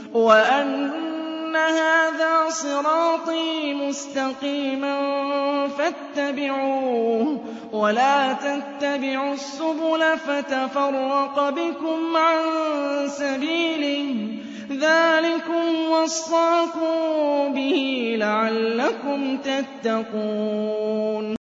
وَأَنَّ هَٰذَا صِرَاطِي مُسْتَقِيمًا فَاتَّبِعُوهُ وَلَا تَتَّبِعُوا السُّبُلَ فَتَفَرَّقَ بِكُمْ عَن سَبِيلِهِ ۚ ذَٰلِكُمْ وَصَّاكُم بِهِ لَعَلَّكُمْ تَتَّقُونَ